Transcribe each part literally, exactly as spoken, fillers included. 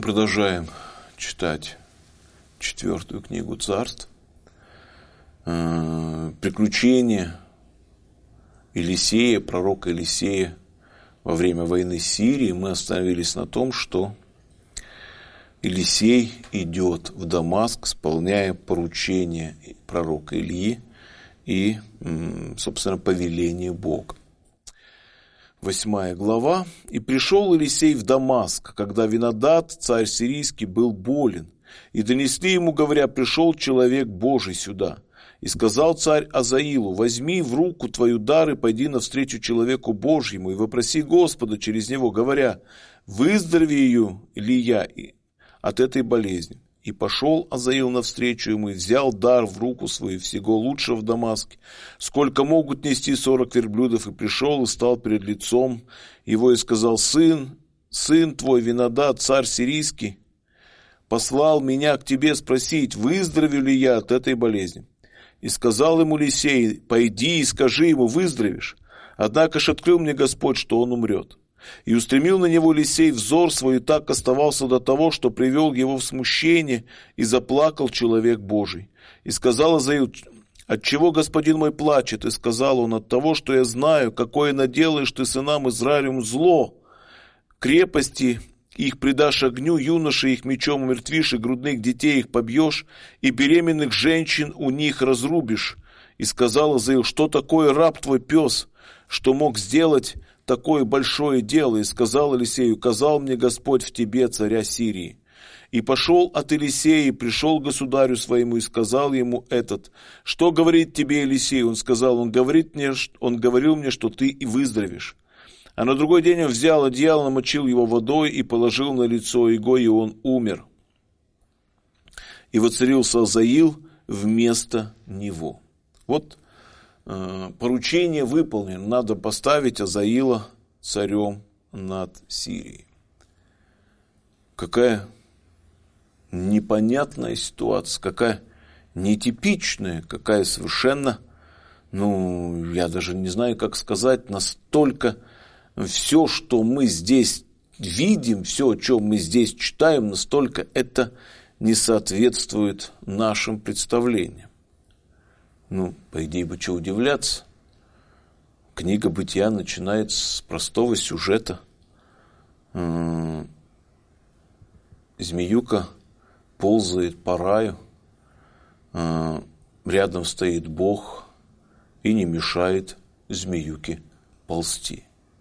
продолжаем читать четвертую книгу Царств. Приключения Елисея, пророка Елисея во время войны с Сирией. Мы остановились на том, что Елисей идет в Дамаск, исполняя поручение пророка Ильи и, собственно, повеление Бога. Восьмая глава. «И пришел Елисей в Дамаск, когда Винадад, царь сирийский, был болен. И донесли ему, говоря, пришел человек Божий сюда. И сказал царь Азаилу, возьми в руку твою дар и пойди навстречу человеку Божьему, и вопроси Господа через него, говоря, выздоровею ли я от этой болезни. И пошел Азаил навстречу ему, и взял дар в руку свою всего лучшего в Дамаске, сколько могут нести сорок верблюдов, и пришел, и стал перед лицом его, и сказал, сын, сын твой Винадад, царь сирийский, послал меня к тебе спросить, выздоровею ли я от этой болезни. И сказал ему Елисей, пойди и скажи ему, выздоровеешь. Однако ж открыл мне Господь, что он умрет. И устремил на него Елисей взор свой, и так оставался до того, что привел его в смущение, и заплакал человек Божий. И сказал Азаил, отчего господин мой плачет? И сказал он, от того, что я знаю, какое наделаешь ты сынам Израилевым зло. Крепости их предашь огню, юношей их мечом умертвишь, и грудных детей их побьешь, и беременных женщин у них разрубишь. И сказал Азаил, что такое раб твой пес, что мог сделать такое большое дело? И сказал Елисей, указал мне Господь в тебе, царя Сирии. И пошел от Елисея, и пришел к государю своему, и сказал ему этот, что говорит тебе Елисей? Он сказал, он говорит мне, он говорил мне, что ты и выздоровеешь. А на другой день он взял одеяло, намочил его водой и положил на лицо его, и он умер. И воцарился Азаил вместо него. Вот э, поручение выполнено. Надо поставить Азаила царем над Сирией. Какая непонятная ситуация, какая нетипичная, какая совершенно, ну, я даже не знаю, как сказать, настолько... Все, что мы здесь видим, все, о чем мы здесь читаем, настолько это не соответствует нашим представлениям. Ну, по идее, бы что удивляться. Книга Бытия начинается с простого сюжета. Змеюка ползает по раю, рядом стоит Бог и не мешает змеюке ползти.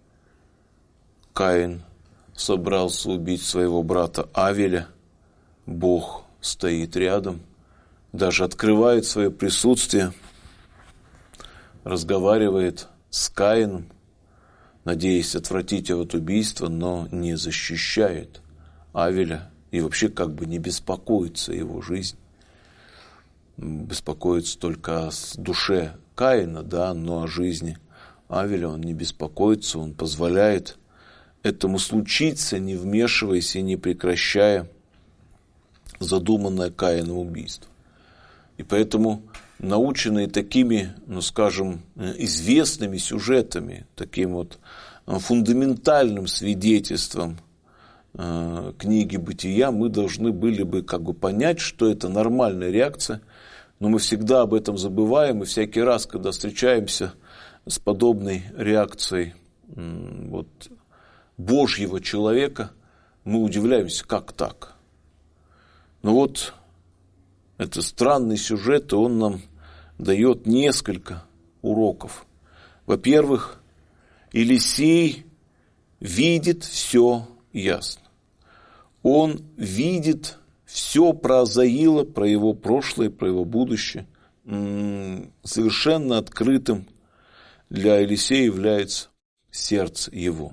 Каин собрался убить своего брата Авеля. Бог стоит рядом, даже открывает свое присутствие, разговаривает с Каином, надеясь отвратить от убийства, но не защищает Авеля и вообще как бы не беспокоится о его жизни. Беспокоится только о душе Каина, да, но о жизни Авеля он не беспокоится, он позволяет этому случиться, не вмешиваясь и не прекращая задуманное Каином убийство. И поэтому, наученные такими, ну скажем, известными сюжетами, таким вот фундаментальным свидетельством э, книги Бытия, мы должны были бы как бы понять, что это нормальная реакция, но мы всегда об этом забываем, и всякий раз, когда встречаемся с подобной реакцией э, вот, Божьего человека, мы удивляемся, как так. Но вот это странный сюжет, и он нам дает несколько уроков. Во-первых, Елисей видит все ясно. Он видит все про Азаила, про его прошлое, про его будущее. Совершенно открытым для Елисея является сердце его.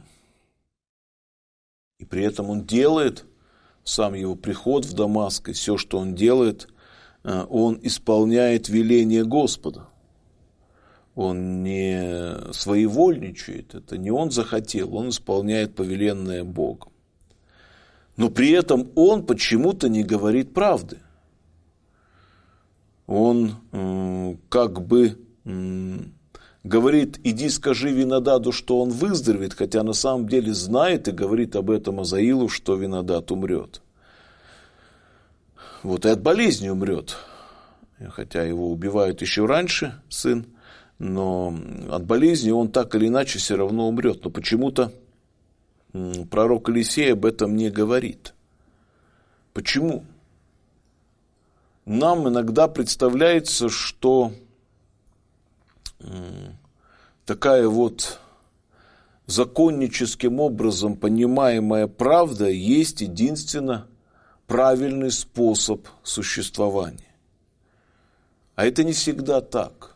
И при этом он делает, сам его приход в Дамаск, и все, что он делает, он исполняет веление Господа. Он не своевольничает, это не он захотел, он исполняет повеленное Богом. Но при этом он почему-то не говорит правды. Он э, как бы э, говорит, иди скажи Винададу, что он выздоровеет, хотя на самом деле знает и говорит об этом Азаилу, что Винадад умрет. Вот и от болезни умрет. Хотя его убивают еще раньше, сын, но от болезни он так или иначе все равно умрет. Но почему-то пророк Елисей об этом не говорит. Почему? Нам иногда представляется, что такая вот законническим образом понимаемая правда есть единственно правильный способ существования. А это не всегда так.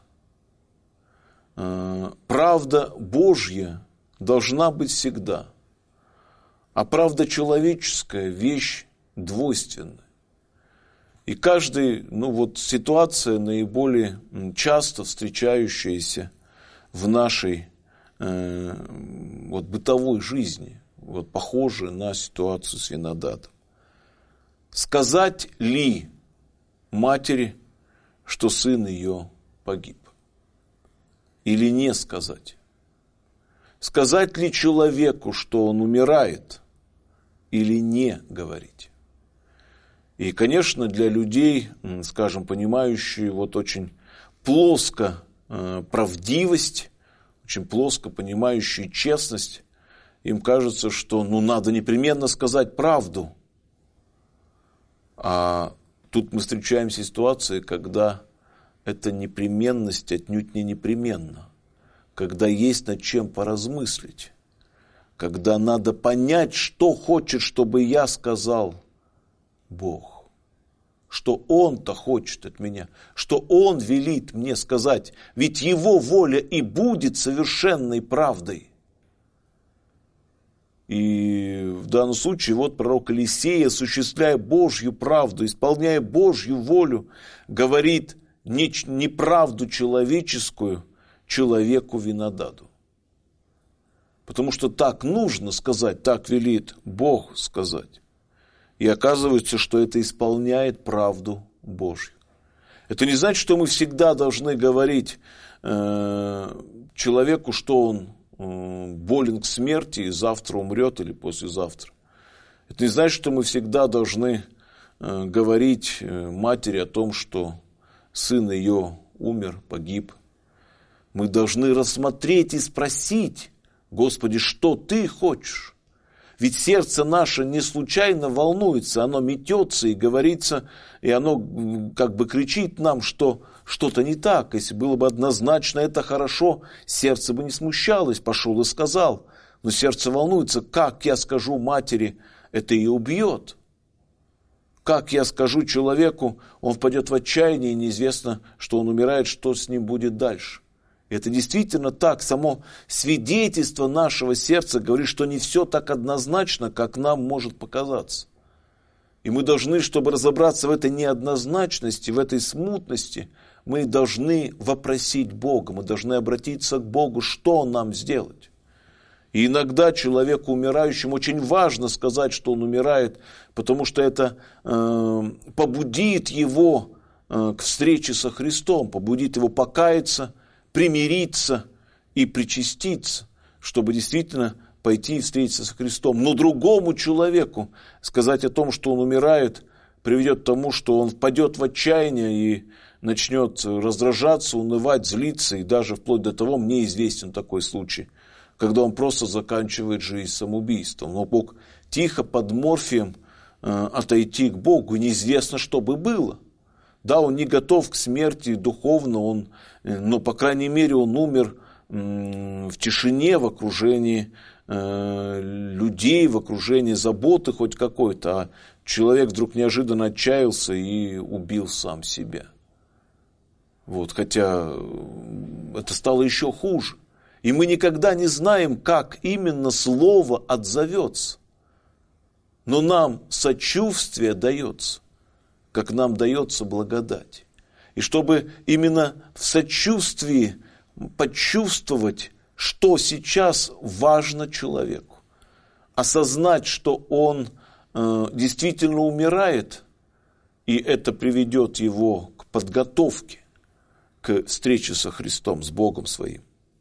Правда Божья должна быть всегда. А правда человеческая – вещь двойственная. И каждая ну вот, ситуация, наиболее часто встречающаяся в нашей э, вот, бытовой жизни, вот, похожая на ситуацию с винодадом. Сказать ли матери, что сын ее погиб? Или не сказать? Сказать ли человеку, что он умирает? Или не говорить? И, конечно, для людей, скажем, понимающих вот очень плоско э, правдивость, очень плоско понимающие честность, им кажется, что ну, надо непременно сказать правду. А тут мы встречаемся в ситуации, когда эта непременность отнюдь не непременна, когда есть над чем поразмыслить, когда надо понять, что хочет, чтобы я сказал Бог, что Он-то хочет от меня, что Он велит мне сказать, ведь Его воля и будет совершенной правдой. И в данном случае вот пророк Елисей, осуществляя Божью правду, исполняя Божью волю, говорит неправду человеческую человеку винодаду. Потому что так нужно сказать, так велит Бог сказать. И оказывается, что это исполняет правду Божью. Это не значит, что мы всегда должны говорить э, человеку, что он э, болен к смерти и завтра умрет или послезавтра. Это не значит, что мы всегда должны э, говорить э, матери о том, что сын ее умер, погиб. Мы должны рассмотреть и спросить: Господи, что Ты хочешь? Ведь сердце наше не случайно волнуется, оно метется и говорится, и оно как бы кричит нам, что что-то не так. Если было бы однозначно это хорошо, сердце бы не смущалось, пошел и сказал. Но сердце волнуется: как я скажу матери, это ее убьет. Как я скажу человеку, он впадет в отчаяние, и неизвестно, что он умирает, что с ним будет дальше. Это действительно так. Само свидетельство нашего сердца говорит, что не все так однозначно, как нам может показаться. И мы должны, чтобы разобраться в этой неоднозначности, в этой смутности, мы должны вопросить Бога, мы должны обратиться к Богу, что нам сделать. И иногда человеку умирающему очень важно сказать, что он умирает, потому что это э, побудит его э, к встрече со Христом, побудит его покаяться, примириться и причаститься, чтобы действительно пойти и встретиться со Христом. Но другому человеку сказать о том, что он умирает, приведет к тому, что он впадет в отчаяние и начнет раздражаться, унывать, злиться, и даже вплоть до того, мне известен такой случай, когда он просто заканчивает жизнь самоубийством. Но Бог тихо под морфием э, отойти к Богу, и неизвестно, что бы было. Да, он не готов к смерти духовно, он, но, по крайней мере, он умер в тишине, в окружении э, людей, в окружении заботы хоть какой-то, а человек вдруг неожиданно отчаялся и убил сам себя. Вот, хотя это стало еще хуже. И мы никогда не знаем, как именно слово отзовется. Но нам сочувствие дается, как нам дается благодать. И чтобы именно в сочувствии почувствовать, что сейчас важно человеку, осознать, что он э, действительно умирает, и это приведет его к подготовке, к встрече со Христом, с Богом своим.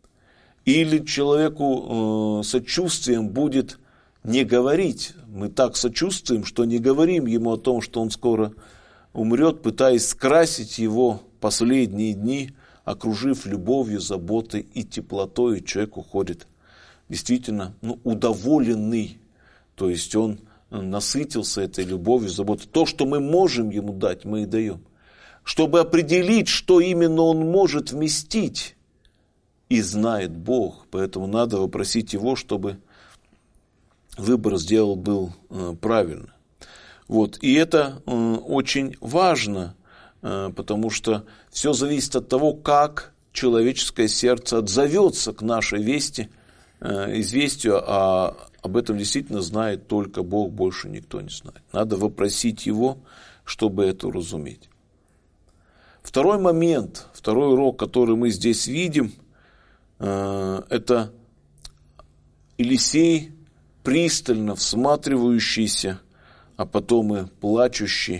Или человеку э, сочувствием будет не говорить. Мы так сочувствуем, что не говорим ему о том, что он скоро умрет, пытаясь скрасить его последние дни, окружив любовью, заботой и теплотой, и человек уходит действительно ну, удоволенный. То есть он насытился этой любовью, заботой. То, что мы можем ему дать, мы и даем. Чтобы определить, что именно он может вместить, и знает Бог. Поэтому надо вопросить его, чтобы выбор сделал был правильно. Вот. И это очень важно, потому что все зависит от того, как человеческое сердце отзовется к нашей вести, известию, а об этом действительно знает только Бог, больше никто не знает. Надо вопросить его, чтобы это уразуметь. Второй момент, второй урок, который мы здесь видим, это Елисей, пристально всматривающийся, а потом и плачущий,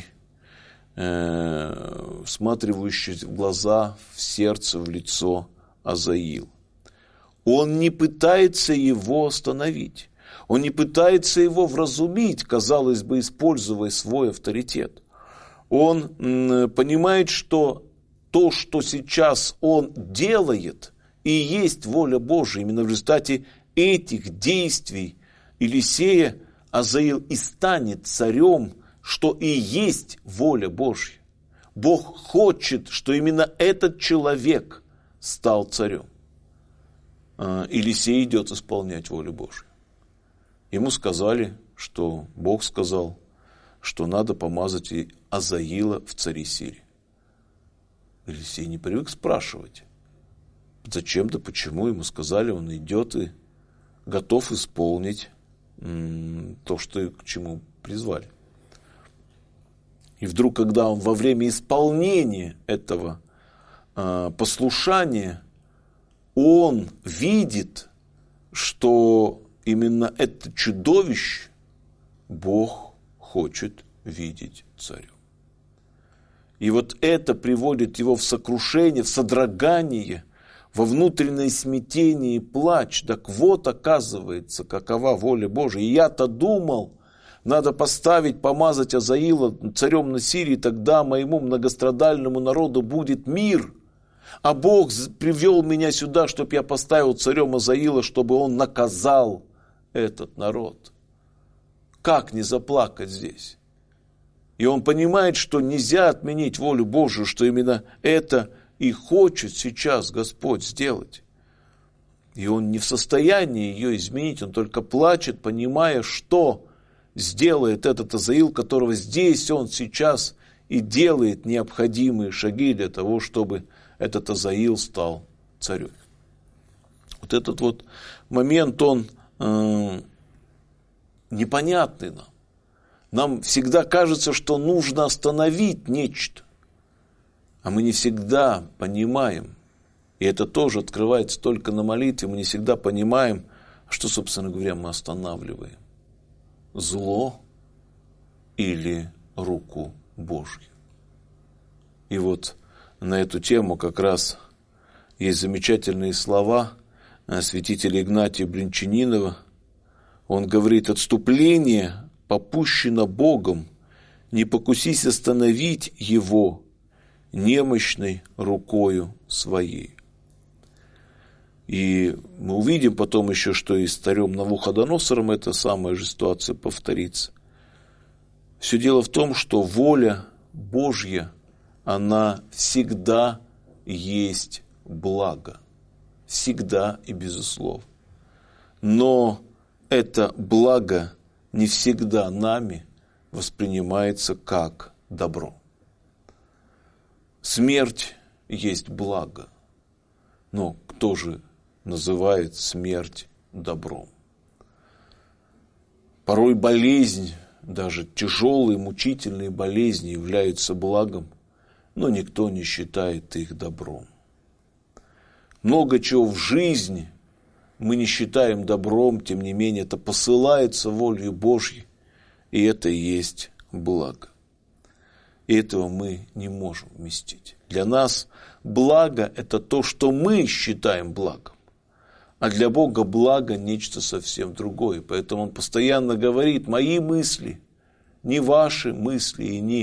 всматривающий в глаза, в сердце, в лицо Азаила. Он не пытается его остановить, он не пытается его вразумить, казалось бы, используя свой авторитет. Он понимает, что то, что сейчас он делает, и есть воля Божия. Именно в результате этих действий Елисея Азаил и станет царем, что и есть воля Божья. Бог хочет, что именно этот человек стал царем. Елисей идет исполнять волю Божью. Ему сказали, что Бог сказал, что надо помазать Азаила в цари Сирии. Елисей не привык спрашивать, зачем да почему. Ему сказали, он идет и готов исполнить м, то, что к чему призвали. И вдруг, когда он во время исполнения этого э, послушания, он видит, что именно это чудовище Бог хочет видеть царем. И вот это приводит его в сокрушение, в содрогание, во внутреннее смятение и плач. Так вот, оказывается, какова воля Божия. И я-то думал, надо поставить, помазать Азаила царем на Сирии, тогда моему многострадальному народу будет мир. А Бог привел меня сюда, чтобы я поставил царем Азаила, чтобы он наказал этот народ. Как не заплакать здесь? И он понимает, что нельзя отменить волю Божию, что именно это и хочет сейчас Господь сделать. И он не в состоянии ее изменить, он только плачет, понимая, что сделает этот Азаил, которого здесь он сейчас и делает необходимые шаги для того, чтобы этот Азаил стал царем. Вот этот вот момент, он э, непонятный нам. Нам всегда кажется, что нужно остановить нечто, а мы не всегда понимаем, и это тоже открывается только на молитве, мы не всегда понимаем, что, собственно говоря, мы останавливаем. Зло или руку Божью. И вот на эту тему как раз есть замечательные слова святителя Игнатия Бринчанинова. Он говорит: отступление попущено Богом, не покусись остановить его немощной рукою своей. И мы увидим потом еще, что и с царем Навуходоносором эта самая же ситуация повторится. Все дело в том, что воля Божья, она всегда есть благо. Всегда и безусловно. Но это благо не всегда нами воспринимается как добро. Смерть есть благо, но кто же называет смерть добром? Порой болезнь, даже тяжелые, мучительные болезни являются благом, но никто не считает их добром. Много чего в жизни мы не считаем добром, тем не менее это посылается волею Божьей, и это и есть благо. И этого мы не можем вместить. Для нас благо – это то, что мы считаем благом. А для Бога благо – нечто совсем другое. Поэтому Он постоянно говорит: мои мысли, не ваши мысли и не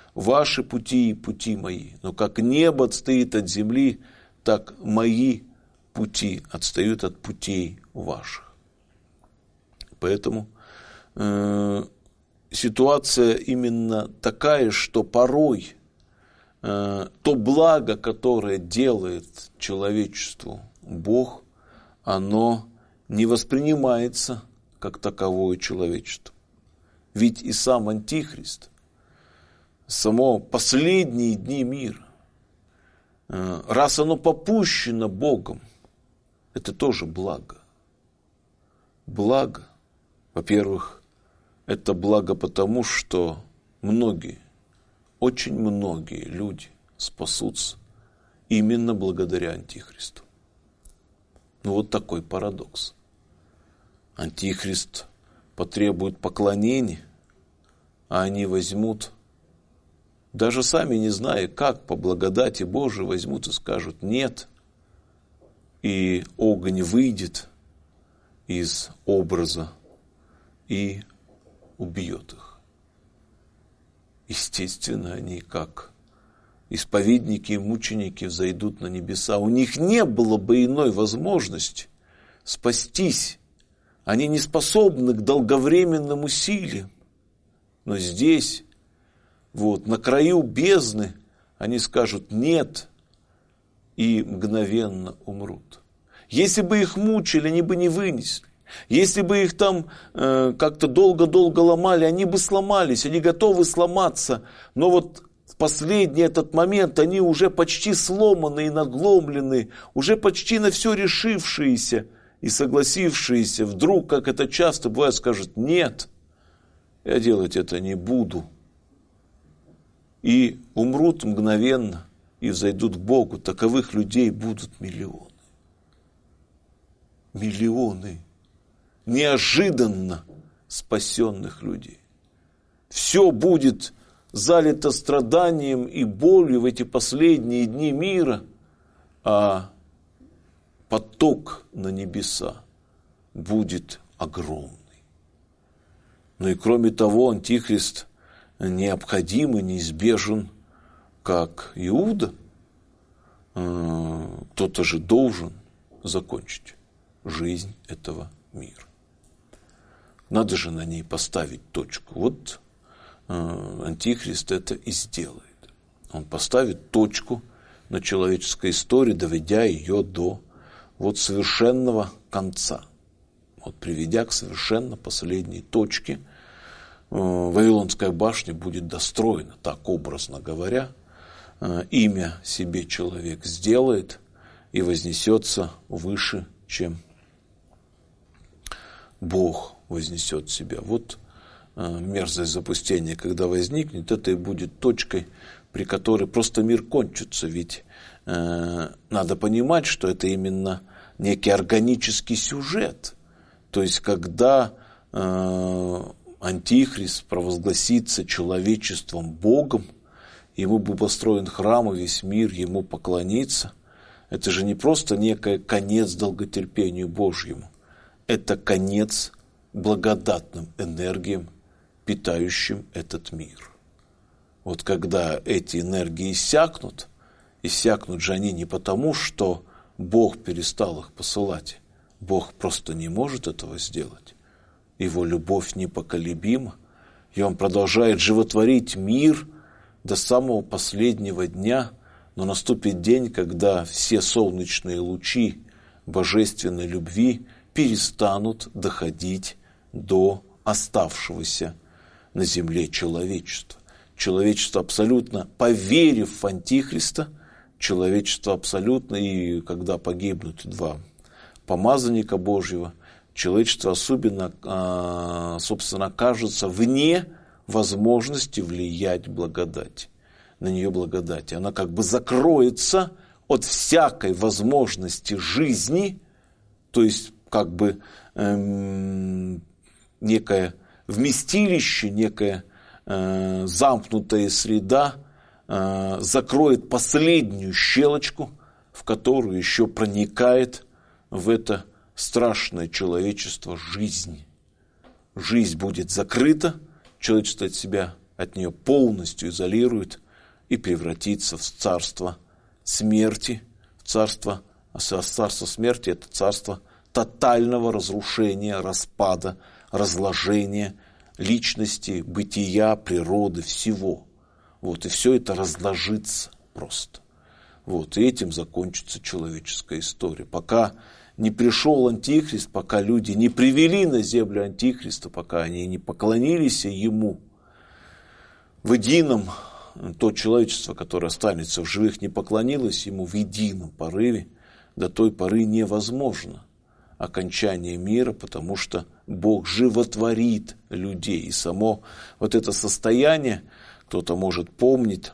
ваши пути и пути мои. Но как небо отстоит от земли, так мои пути отстают от путей ваших. Поэтому э, ситуация именно такая, что порой э, то благо, которое делает человечеству Бог, оно не воспринимается как таковое человечество. Ведь и сам Антихрист, само последние дни мира, э, раз оно попущено Богом, это тоже благо. Благо, во-первых, это благо потому, что многие, очень многие люди спасутся именно благодаря Антихристу. Ну вот такой парадокс. Антихрист потребует поклонения, а они возьмут, даже сами не зная, как, по благодати Божией возьмут и скажут «нет», и огонь выйдет из образа и убьет их. Естественно, они как исповедники и мученики взойдут на небеса. У них не было бы иной возможности спастись. Они не способны к долговременным усилиям. Но здесь, вот, на краю бездны, они скажут «нет» и мгновенно умрут. Если бы их мучили, они бы не вынесли. Если бы их там э, как-то долго-долго ломали, они бы сломались, они готовы сломаться. Но вот в последний этот момент они уже почти сломаны и надломлены, уже почти на все решившиеся и согласившиеся. Вдруг, как это часто бывает, скажут «нет, я делать это не буду». И умрут мгновенно и взойдут к Богу. Таковых людей будут миллионы. Миллионы неожиданно спасенных людей. Все будет залито страданием и болью в эти последние дни мира, а поток на небеса будет огромный. Ну и кроме того, Антихрист необходим и неизбежен, как Иуда. Кто-то же должен закончить жизнь этого мира. Надо же на ней поставить точку. Вот э, Антихрист это и сделает. Он поставит точку на человеческой истории, доведя ее до вот совершенного конца. Вот приведя к совершенно последней точке, э, Вавилонская башня будет достроена, так образно говоря. Э, имя себе человек сделает и вознесется выше, чем Бог вознесет себя. Вот э, мерзость запустения, когда возникнет, это и будет точкой, при которой просто мир кончится. Ведь э, надо понимать, что это именно некий органический сюжет. То есть, когда э, Антихрист провозгласится человечеством Богом, ему был построен храм, и весь мир ему поклонится, это же не просто некий конец долготерпению Божьему. Это конец благодатным энергиям, питающим этот мир. Вот когда эти энергии иссякнут, иссякнут же они не потому, что Бог перестал их посылать. Бог просто не может этого сделать. Его любовь непоколебима, и Он продолжает животворить мир до самого последнего дня, но наступит день, когда все солнечные лучи божественной любви перестанут доходить до оставшегося на земле человечества. Человечество абсолютно, поверив в Антихриста, человечество абсолютно, и когда погибнут два помазанника Божьего, человечество особенно, собственно, окажется вне возможности влиять благодать, на нее благодати. Она как бы закроется от всякой возможности жизни, то есть как бы эм, некое вместилище, некая э, замкнутая среда э, закроет последнюю щелочку, в которую еще проникает в это страшное человечество жизнь. Жизнь будет закрыта, человечество от себя от нее полностью изолирует и превратится в царство смерти, в царство, а царство смерти – это царство тотального разрушения, распада, разложения личности, бытия, природы, всего. Вот, и все это разложится просто. Вот, и этим закончится человеческая история. Пока не пришел Антихрист, пока люди не привели на землю Антихриста, пока они не поклонились ему, в едином, то человечество, которое останется в живых, не поклонилось ему в едином порыве, до той поры невозможно окончание мира, потому что Бог животворит людей. И само вот это состояние, кто-то, может, помнит,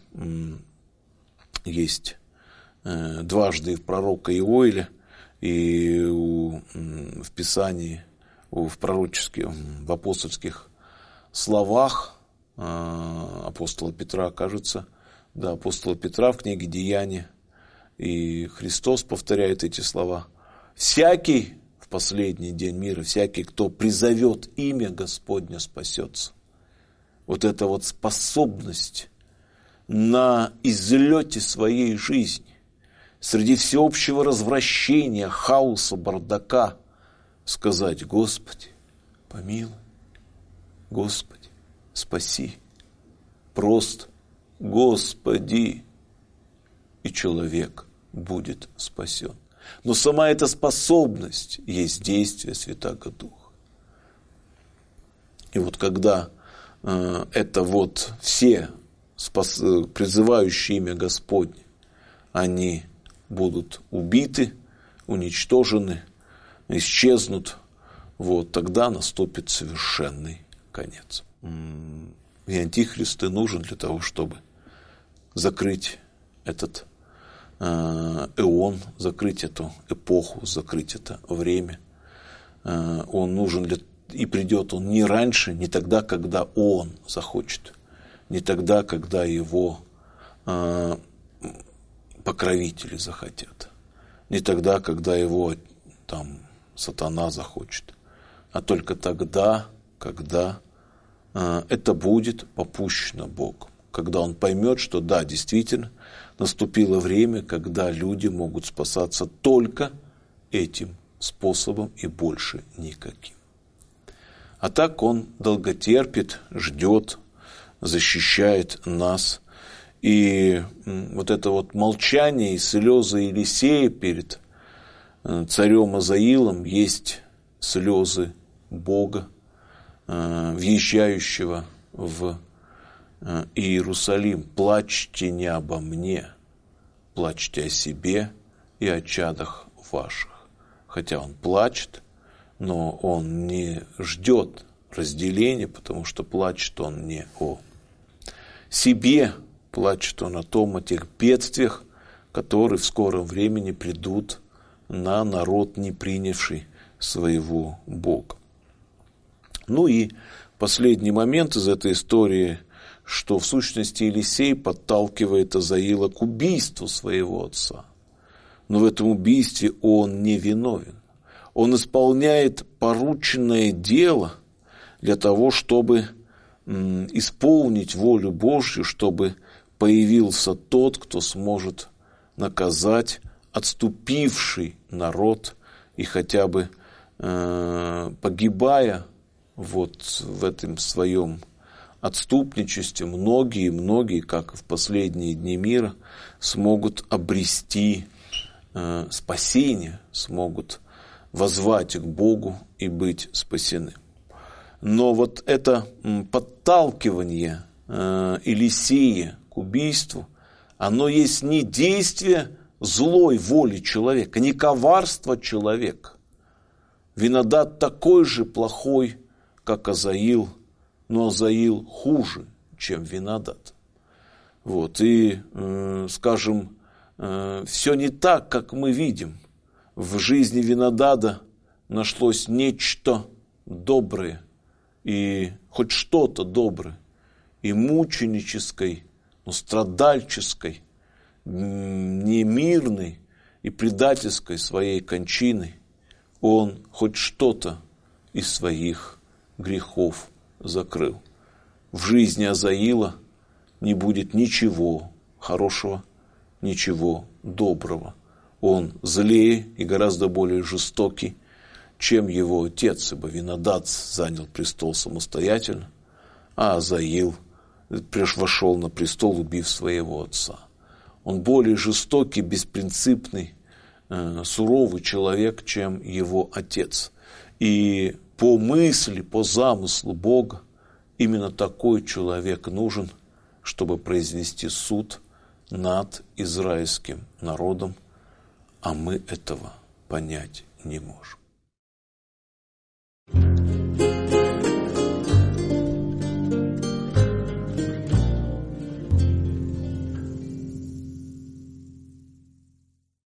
есть дважды в пророка Иоиля и в Писании, в пророческих, в апостольских словах апостола Петра, кажется, да, апостола Петра в книге «Деяния», и Христос повторяет эти слова. «Всякий в последний день мира, всякий, кто призовет имя Господня, спасется». Вот эта вот способность на излете своей жизни, среди всеобщего развращения, хаоса, бардака, сказать: «Господи, помилуй, Господи, спаси». Просто «Господи», и человек будет спасен. Но сама эта способность есть действие Святаго Духа. И вот когда э, это вот все спас, призывающие имя Господне, они будут убиты, уничтожены, исчезнут, вот, тогда наступит совершенный конец. И Антихрист и нужен для того, чтобы закрыть этот эон, закрыть эту эпоху, закрыть это время. Он нужен для... и придет он не раньше, не тогда, когда он захочет, не тогда, когда его покровители захотят, не тогда, когда его там сатана захочет, а только тогда, когда это будет попущено Богом, когда он поймет, что да, действительно, наступило время, когда люди могут спасаться только этим способом и больше никаким. А так он долготерпит, ждет, защищает нас. И вот это вот молчание и слезы Елисея перед царем Азаилом есть слезы Бога, въезжающего в Иерусалим: «Плачьте не обо мне, плачьте о себе и о чадах ваших». Хотя он плачет, но он не ждет разделения, потому что плачет он не о себе, плачет он о том, о тех бедствиях, которые в скором времени придут на народ, не принявший своего Бога. Ну и последний момент из этой истории, что в сущности Елисей подталкивает Азаила к убийству своего отца. Но в этом убийстве он не виновен. Он исполняет порученное дело для того, чтобы м, исполнить волю Божью, чтобы появился тот, кто сможет наказать отступивший народ и хотя бы э, погибая вот в этом своем отступничестве, многие-многие, как и в последние дни мира, смогут обрести э, спасение, смогут воззвать к Богу и быть спасены. Но вот это подталкивание э, Елисея к убийству, оно есть не действие злой воли человека, не коварство человека. Винодат такой же плохой, как Азаил, но Азаил хуже, чем Винодат. Вот, и, э, скажем, э, все не так, как мы видим. В жизни Винодада нашлось нечто доброе, и хоть что-то доброе, и мученической, но страдальческой, не мирной и предательской своей кончиной он хоть что-то из своих грехов закрыл. в жизни Азаила не будет ничего хорошего, ничего доброго. Он злее и гораздо более жестокий, чем его отец, ибо Винодац занял престол самостоятельно, а Азаил вошел на престол, убив своего отца. Он более жестокий, беспринципный, суровый человек, чем его отец. И по мысли, по замыслу Бога, именно такой человек нужен, чтобы произвести суд над израильским народом, а мы этого понять не можем.